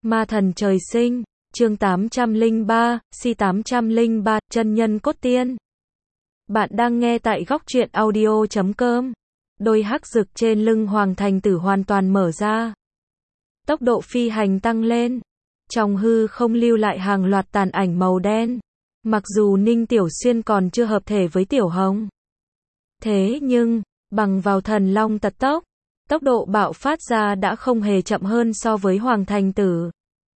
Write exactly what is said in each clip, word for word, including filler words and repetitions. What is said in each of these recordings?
Ma thần trời sinh, chương tám trăm lẻ ba, si tám trăm lẻ ba, chân nhân cốt tiên. Bạn đang nghe tại góc truyện audio chấm com. Đôi hắc rực trên lưng Hoàng Thành Tử hoàn toàn mở ra. Tốc độ phi hành tăng lên. Trong hư không lưu lại hàng loạt tàn ảnh màu đen. Mặc dù Ninh Tiểu Xuyên còn chưa hợp thể với Tiểu Hồng. Thế nhưng, bằng vào thần long tật tốc, tốc độ bạo phát ra đã không hề chậm hơn so với Hoàng Thành Tử.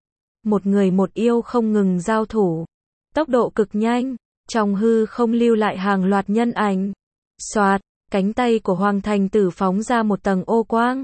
Một người một yêu không ngừng giao thủ. Tốc độ cực nhanh, trong hư không lưu lại hàng loạt nhân ảnh. Xoạt, cánh tay của Hoàng Thành Tử phóng ra một tầng ô quang.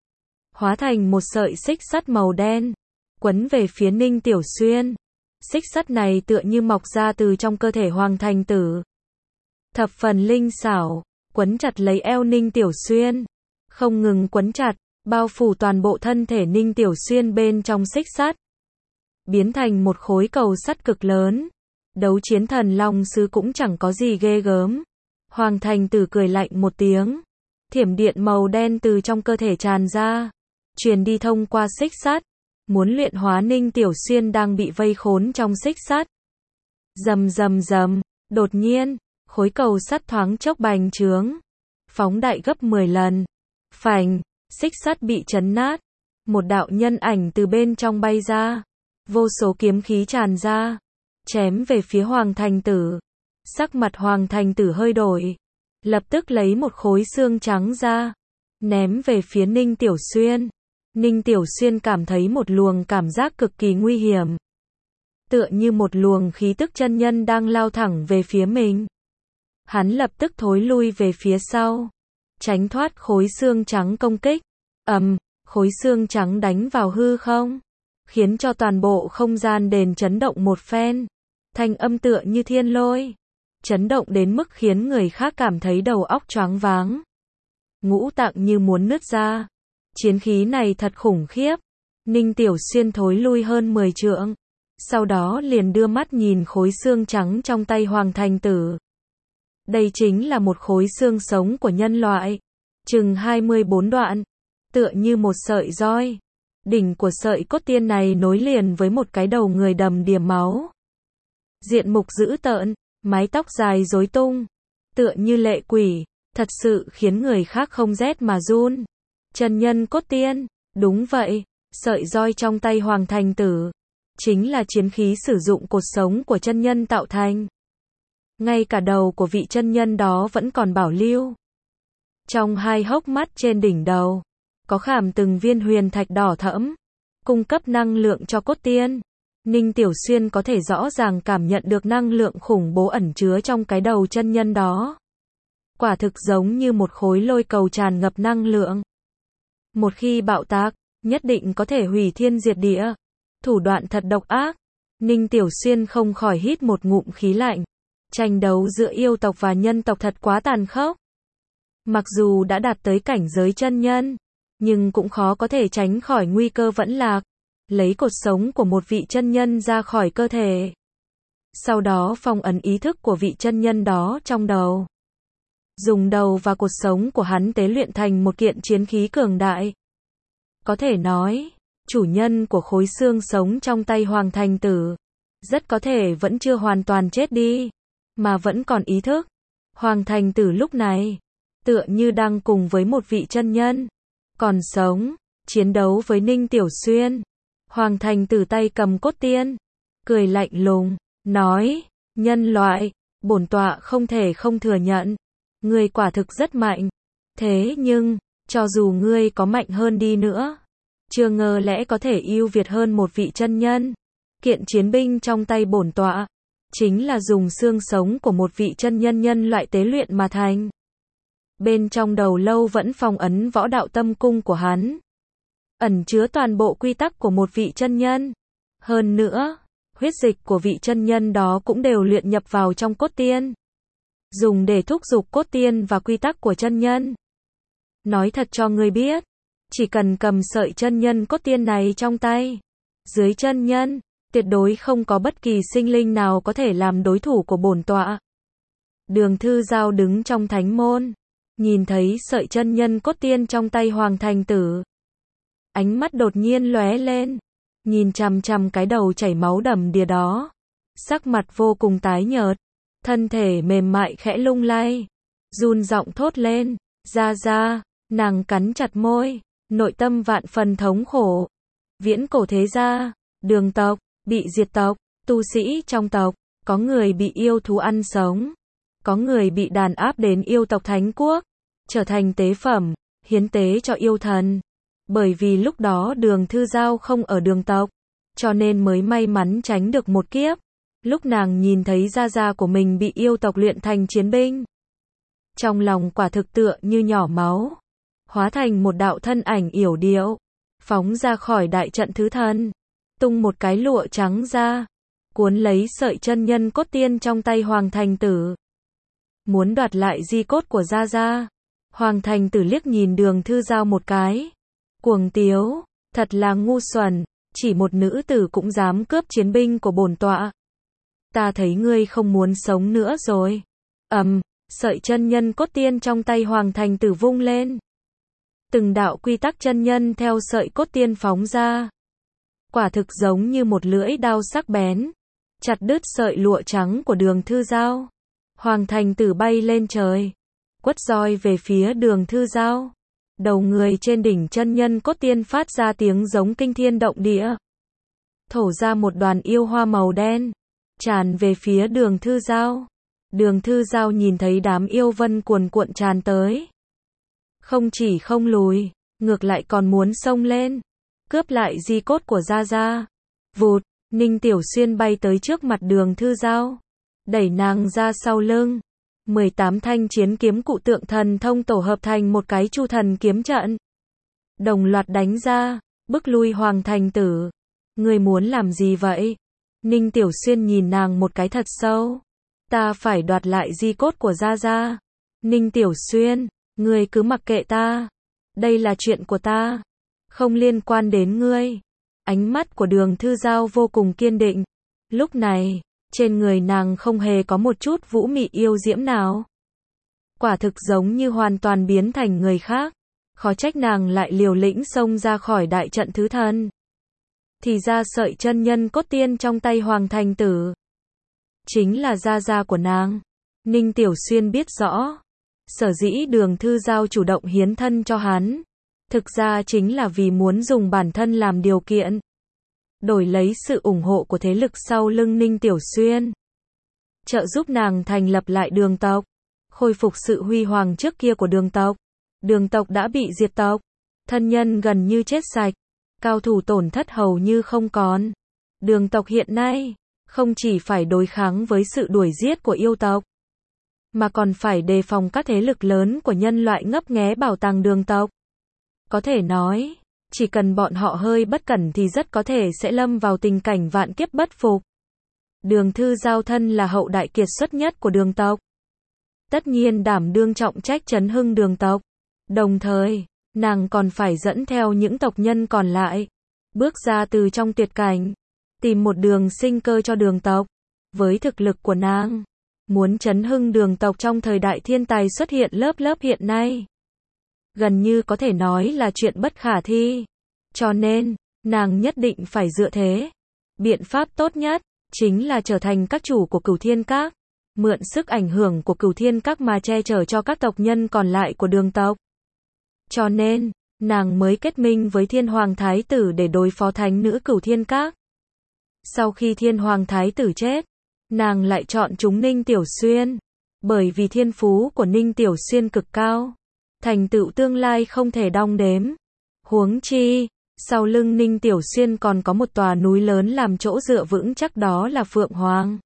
Hóa thành một sợi xích sắt màu đen, quấn về phía Ninh Tiểu Xuyên. Xích sắt này tựa như mọc ra từ trong cơ thể Hoàng Thành Tử. Thập phần linh xảo, quấn chặt lấy eo Ninh Tiểu Xuyên. Không ngừng quấn chặt, bao phủ toàn bộ thân thể Ninh Tiểu Xuyên bên trong xích sắt. Biến thành một khối cầu sắt cực lớn. Đấu chiến thần long sư cũng chẳng có gì ghê gớm. Hoàng Thành Tử cười lạnh một tiếng. Thiểm điện màu đen từ trong cơ thể tràn ra, truyền đi thông qua xích sắt, muốn luyện hóa Ninh Tiểu Xuyên đang bị vây khốn trong xích sắt. Rầm rầm rầm, đột nhiên, khối cầu sắt thoáng chốc bành trướng, phóng đại gấp mười lần. Phành, xích sắt bị chấn nát, một đạo nhân ảnh từ bên trong bay ra, vô số kiếm khí tràn ra, chém về phía Hoàng Thành Tử. Sắc mặt Hoàng Thành Tử hơi đổi, lập tức lấy một khối xương trắng ra, ném về phía Ninh Tiểu Xuyên. Ninh Tiểu Xuyên cảm thấy một luồng cảm giác cực kỳ nguy hiểm, tựa như một luồng khí tức chân nhân đang lao thẳng về phía mình. Hắn lập tức thối lui về phía sau, tránh thoát khối xương trắng công kích. Ầm, khối xương trắng đánh vào hư không, khiến cho toàn bộ không gian đền chấn động một phen. Thanh âm tựa như thiên lôi, chấn động đến mức khiến người khác cảm thấy đầu óc choáng váng, ngũ tạng như muốn nứt ra. Chiến khí này thật khủng khiếp. Ninh Tiểu Xuyên thối lui hơn mười trượng, sau đó liền đưa mắt nhìn khối xương trắng trong tay Hoàng Thành Tử. Đây chính là một khối xương sống của nhân loại, chừng hai mươi bốn đoạn, tựa như một sợi roi. Đỉnh của sợi cốt tiên này nối liền với một cái đầu người đầm đìa máu. Diện mục dữ tợn, mái tóc dài rối tung, tựa như lệ quỷ, thật sự khiến người khác không rét mà run. Chân nhân cốt tiên, đúng vậy, sợi roi trong tay Hoàng Thành Tử chính là chiến khí sử dụng cột sống của chân nhân tạo thành. Ngay cả đầu của vị chân nhân đó vẫn còn bảo lưu. Trong hai hốc mắt trên đỉnh đầu, có khảm từng viên huyền thạch đỏ thẫm, cung cấp năng lượng cho cốt tiên. Ninh Tiểu Xuyên có thể rõ ràng cảm nhận được năng lượng khủng bố ẩn chứa trong cái đầu chân nhân đó. Quả thực giống như một khối lôi cầu tràn ngập năng lượng. Một khi bạo tạc, nhất định có thể hủy thiên diệt địa. Thủ đoạn thật độc ác. Ninh Tiểu Xuyên không khỏi hít một ngụm khí lạnh. Tranh đấu giữa yêu tộc và nhân tộc thật quá tàn khốc. Mặc dù đã đạt tới cảnh giới chân nhân, nhưng cũng khó có thể tránh khỏi nguy cơ vẫn lạc. Lấy cột sống của một vị chân nhân ra khỏi cơ thể, sau đó phong ấn ý thức của vị chân nhân đó trong đầu. Dùng đầu và cột sống của hắn tế luyện thành một kiện chiến khí cường đại. Có thể nói, chủ nhân của khối xương sống trong tay Hoàng Thành Tử rất có thể vẫn chưa hoàn toàn chết đi, mà vẫn còn ý thức. Hoàng Thành Tử lúc này tựa như đang cùng với một vị chân nhân còn sống, chiến đấu với Ninh Tiểu Xuyên. Hoàng Thành Tử tay cầm cốt tiên, cười lạnh lùng, nói, nhân loại, bổn tọa không thể không thừa nhận, ngươi quả thực rất mạnh. Thế nhưng, cho dù ngươi có mạnh hơn đi nữa, chưa ngờ lẽ có thể ưu việt hơn một vị chân nhân. Kiện chiến binh trong tay bổn tọa chính là dùng xương sống của một vị chân nhân nhân loại tế luyện mà thành. Bên trong đầu lâu vẫn phong ấn võ đạo tâm cung của hắn, ẩn chứa toàn bộ quy tắc của một vị chân nhân. Hơn nữa, huyết dịch của vị chân nhân đó cũng đều luyện nhập vào trong cốt tiên, dùng để thúc giục cốt tiên và quy tắc của chân nhân. Nói thật cho ngươi biết, chỉ cần cầm sợi chân nhân cốt tiên này trong tay, dưới chân nhân, tuyệt đối không có bất kỳ sinh linh nào có thể làm đối thủ của bổn tọa. Đường Thư Giao đứng trong thánh môn, nhìn thấy sợi chân nhân cốt tiên trong tay Hoàng Thành Tử, ánh mắt đột nhiên lóe lên, nhìn chằm chằm cái đầu chảy máu đầm đìa đó. Sắc mặt vô cùng tái nhợt, thân thể mềm mại khẽ lung lay, run giọng thốt lên, Gia Gia, nàng cắn chặt môi, nội tâm vạn phần thống khổ. Viễn cổ thế gia, Đường tộc, bị diệt tộc, tu sĩ trong tộc, có người bị yêu thú ăn sống, có người bị đàn áp đến yêu tộc Thánh Quốc, trở thành tế phẩm, hiến tế cho yêu thần. Bởi vì lúc đó Đường Thư Giao không ở Đường tộc, cho nên mới may mắn tránh được một kiếp. Lúc nàng nhìn thấy gia gia của mình bị yêu tộc luyện thành chiến binh, trong lòng quả thực tựa như nhỏ máu, hóa thành một đạo thân ảnh yểu điệu, phóng ra khỏi đại trận thứ thần, tung một cái lụa trắng ra, cuốn lấy sợi chân nhân cốt tiên trong tay Hoàng Thành Tử, muốn đoạt lại di cốt của gia gia. Hoàng Thành Tử liếc nhìn Đường Thư Giao một cái, cuồng tiếu, thật là ngu xuẩn, chỉ một nữ tử cũng dám cướp chiến binh của bổn tọa. Ta thấy ngươi không muốn sống nữa rồi. Ầm, um, sợi chân nhân cốt tiên trong tay Hoàng Thành Tử vung lên. Từng đạo quy tắc chân nhân theo sợi cốt tiên phóng ra. Quả thực giống như một lưỡi đao sắc bén, chặt đứt sợi lụa trắng của Đường Thư Giao. Hoàng Thành Tử bay lên trời, quất roi về phía Đường Thư Giao. Đầu người trên đỉnh chân nhân cốt tiên phát ra tiếng giống kinh thiên động địa, thổ ra một đoàn yêu hoa màu đen, tràn về phía Đường Thư Giao. Đường Thư Giao nhìn thấy đám yêu vân cuồn cuộn tràn tới, không chỉ không lùi, ngược lại còn muốn xông lên, cướp lại di cốt của gia gia. Vụt, Ninh Tiểu Xuyên bay tới trước mặt Đường Thư Giao, đẩy nàng ra sau lưng. mười tám thanh chiến kiếm cụ tượng thần thông tổ hợp thành một cái chu thần kiếm trận, đồng loạt đánh ra, bức lui Hoàng Thành Tử. Ngươi muốn làm gì vậy? Ninh Tiểu Xuyên nhìn nàng một cái thật sâu. Ta phải đoạt lại di cốt của gia gia. Ninh Tiểu Xuyên, ngươi cứ mặc kệ ta. Đây là chuyện của ta, không liên quan đến ngươi. Ánh mắt của Đường Thư Giao vô cùng kiên định. Lúc này, trên người nàng không hề có một chút vũ mị yêu diễm nào. Quả thực giống như hoàn toàn biến thành người khác. Khó trách nàng lại liều lĩnh xông ra khỏi đại trận thứ thần. Thì ra sợi chân nhân cốt tiên trong tay Hoàng Thành Tử chính là gia gia của nàng. Ninh Tiểu Xuyên biết rõ, sở dĩ Đường Thư Giao chủ động hiến thân cho hắn, thực ra chính là vì muốn dùng bản thân làm điều kiện, đổi lấy sự ủng hộ của thế lực sau lưng Ninh Tiểu Xuyên, trợ giúp nàng thành lập lại Đường tộc, khôi phục sự huy hoàng trước kia của Đường tộc. Đường tộc đã bị diệt tộc, thân nhân gần như chết sạch, cao thủ tổn thất hầu như không còn. Đường tộc hiện nay không chỉ phải đối kháng với sự đuổi giết của yêu tộc, mà còn phải đề phòng các thế lực lớn của nhân loại ngấp nghé bảo tàng Đường tộc. Có thể nói, chỉ cần bọn họ hơi bất cẩn thì rất có thể sẽ lâm vào tình cảnh vạn kiếp bất phục. Đường Thư Giao thân là hậu đại kiệt xuất nhất của Đường tộc, tất nhiên đảm đương trọng trách trấn hưng Đường tộc. Đồng thời, nàng còn phải dẫn theo những tộc nhân còn lại, bước ra từ trong tuyệt cảnh, tìm một đường sinh cơ cho Đường tộc. Với thực lực của nàng, muốn trấn hưng Đường tộc trong thời đại thiên tài xuất hiện lớp lớp hiện nay, gần như có thể nói là chuyện bất khả thi. Cho nên, nàng nhất định phải dựa thế. Biện pháp tốt nhất chính là trở thành các chủ của Cửu Thiên Các, mượn sức ảnh hưởng của Cửu Thiên Các mà che chở cho các tộc nhân còn lại của Đường tộc. Cho nên, nàng mới kết minh với Thiên Hoàng Thái tử để đối phó thánh nữ Cửu Thiên Các. Sau khi Thiên Hoàng Thái tử chết, nàng lại chọn chúng Ninh Tiểu Xuyên, bởi vì thiên phú của Ninh Tiểu Xuyên cực cao, thành tựu tương lai không thể đong đếm. Huống chi, sau lưng Ninh Tiểu Xuyên còn có một tòa núi lớn làm chỗ dựa vững chắc, đó là Phượng Hoàng.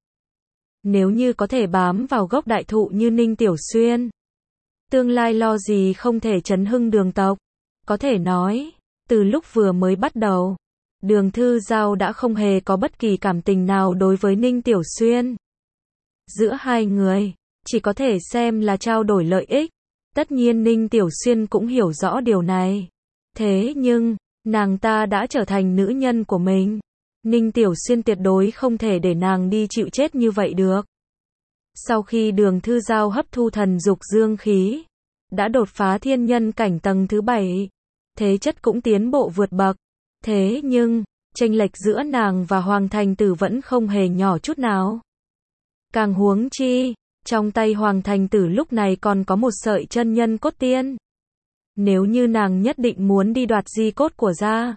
Nếu như có thể bám vào gốc đại thụ như Ninh Tiểu Xuyên, tương lai lo gì không thể trấn hưng Đường tộc. Có thể nói, từ lúc vừa mới bắt đầu, Đường Thư Giao đã không hề có bất kỳ cảm tình nào đối với Ninh Tiểu Xuyên. Giữa hai người, chỉ có thể xem là trao đổi lợi ích. Tất nhiên Ninh Tiểu Xuyên cũng hiểu rõ điều này. Thế nhưng, nàng ta đã trở thành nữ nhân của mình. Ninh Tiểu Xuyên tuyệt đối không thể để nàng đi chịu chết như vậy được. Sau khi Đường Thư Giao hấp thu thần dục dương khí, đã đột phá thiên nhân cảnh tầng thứ bảy, thế chất cũng tiến bộ vượt bậc. Thế nhưng, chênh lệch giữa nàng và Hoàng Thành Tử vẫn không hề nhỏ chút nào. Càng huống chi, trong tay Hoàng Thành Tử lúc này còn có một sợi chân nhân cốt tiên. Nếu như nàng nhất định muốn đi đoạt di cốt của gia,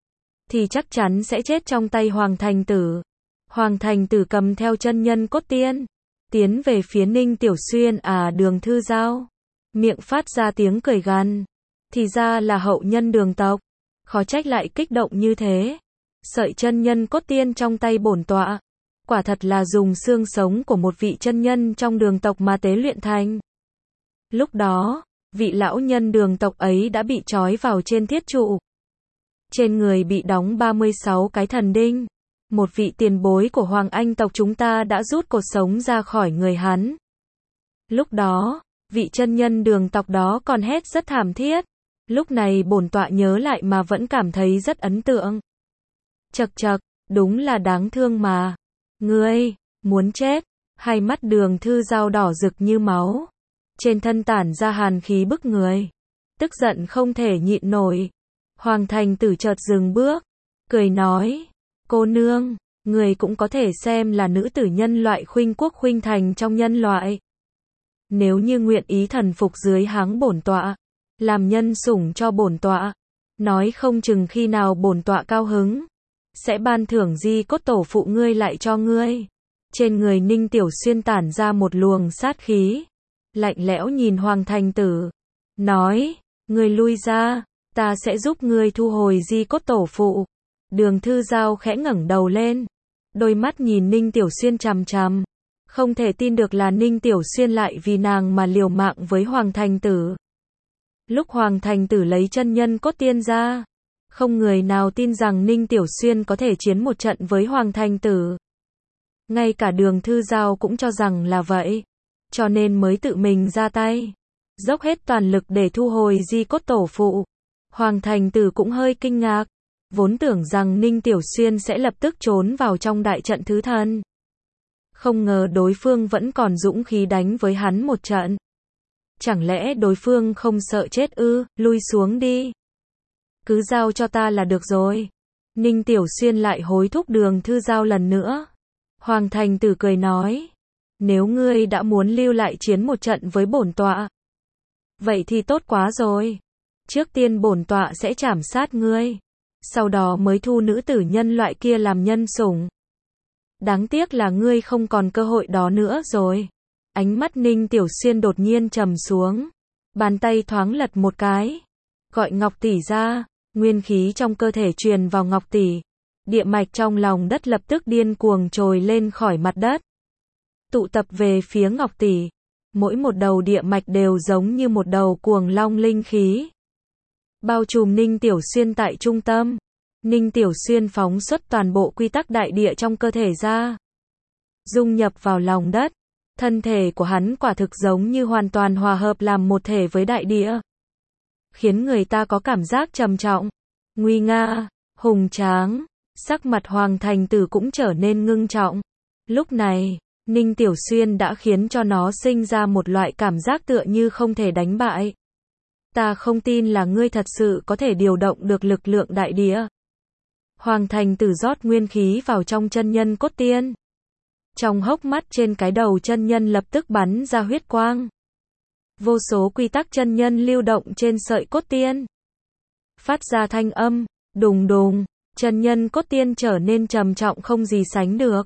thì chắc chắn sẽ chết trong tay Hoàng Thành Tử. Hoàng Thành Tử cầm theo chân nhân cốt tiên, tiến về phía Ninh Tiểu Xuyên à Đường Thư Giao. Miệng phát ra tiếng cười gằn. Thì ra là hậu nhân Đường tộc. Khó trách lại kích động như thế. Sợi chân nhân cốt tiên trong tay bổn tọa. Quả thật là dùng xương sống của một vị chân nhân trong Đường tộc mà tế luyện thành. Lúc đó, vị lão nhân Đường tộc ấy đã bị trói vào trên thiết trụ. Trên người bị đóng ba mươi sáu cái thần đinh. Một vị tiền bối của Hoàng Anh tộc chúng ta đã rút cột sống ra khỏi người hắn. Lúc đó, vị chân nhân Đường tộc đó còn hét rất thảm thiết. Lúc này bổn tọa nhớ lại mà vẫn cảm thấy rất ấn tượng. Chậc chậc, đúng là đáng thương mà. Ngươi, muốn chết. Hai mắt Đường Thư Giao đỏ rực như máu. Trên thân tản ra hàn khí bức người. Tức giận không thể nhịn nổi. Hoàng Thành Tử chợt dừng bước. Cười nói. Cô nương, người cũng có thể xem là nữ tử nhân loại khuynh quốc khuynh thành trong nhân loại. Nếu như nguyện ý thần phục dưới háng bổn tọa, làm nhân sủng cho bổn tọa, nói không chừng khi nào bổn tọa cao hứng, sẽ ban thưởng di cốt tổ phụ ngươi lại cho ngươi. Trên người Ninh Tiểu Xuyên tản ra một luồng sát khí, lạnh lẽo nhìn Hoàng Thành Tử, nói, ngươi lui ra, ta sẽ giúp ngươi thu hồi di cốt tổ phụ. Đường Thư Giao khẽ ngẩng đầu lên, đôi mắt nhìn Ninh Tiểu Xuyên chằm chằm, không thể tin được là Ninh Tiểu Xuyên lại vì nàng mà liều mạng với Hoàng Thành Tử. Lúc Hoàng Thành Tử lấy chân nhân cốt tiên ra, không người nào tin rằng Ninh Tiểu Xuyên có thể chiến một trận với Hoàng Thành Tử. Ngay cả Đường Thư Giao cũng cho rằng là vậy, cho nên mới tự mình ra tay, dốc hết toàn lực để thu hồi di cốt tổ phụ. Hoàng Thành Tử cũng hơi kinh ngạc, vốn tưởng rằng Ninh Tiểu Xuyên sẽ lập tức trốn vào trong đại trận thứ thần. Không ngờ đối phương vẫn còn dũng khí đánh với hắn một trận. Chẳng lẽ đối phương không sợ chết ư? Lui xuống đi. Cứ giao cho ta là được rồi. Ninh Tiểu Xuyên lại hối thúc Đường Thư Giao lần nữa. Hoàng Thành Tử cười nói. Nếu ngươi đã muốn lưu lại chiến một trận với bổn tọa, vậy thì tốt quá rồi. Trước tiên bổn tọa sẽ trảm sát ngươi, sau đó mới thu nữ tử nhân loại kia làm nhân sủng. Đáng tiếc là ngươi không còn cơ hội đó nữa rồi. Ánh mắt Ninh Tiểu Xuyên đột nhiên trầm xuống, bàn tay thoáng lật một cái, gọi Ngọc tỷ ra, nguyên khí trong cơ thể truyền vào Ngọc tỷ. Địa mạch trong lòng đất lập tức điên cuồng trồi lên khỏi mặt đất, tụ tập về phía Ngọc tỷ. Mỗi một đầu địa mạch đều giống như một đầu cuồng long linh khí, bao trùm Ninh Tiểu Xuyên tại trung tâm. Ninh Tiểu Xuyên phóng xuất toàn bộ quy tắc đại địa trong cơ thể ra, dung nhập vào lòng đất. Thân thể của hắn quả thực giống như hoàn toàn hòa hợp làm một thể với đại địa, khiến người ta có cảm giác trầm trọng, nguy nga, hùng tráng. Sắc mặt Hoàng Thành Tử cũng trở nên ngưng trọng. Lúc này, Ninh Tiểu Xuyên đã khiến cho nó sinh ra một loại cảm giác tựa như không thể đánh bại. Ta không tin là ngươi thật sự có thể điều động được lực lượng đại địa. Hoàng Thành Tử rót nguyên khí vào trong chân nhân cốt tiên. Trong hốc mắt trên cái đầu chân nhân lập tức bắn ra huyết quang. Vô số quy tắc chân nhân lưu động trên sợi cốt tiên, phát ra thanh âm, đùng đùng. Chân nhân cốt tiên trở nên trầm trọng không gì sánh được,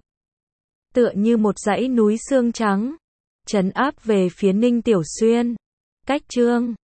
tựa như một dãy núi xương trắng, trấn áp về phía Ninh Tiểu Xuyên. Cách chương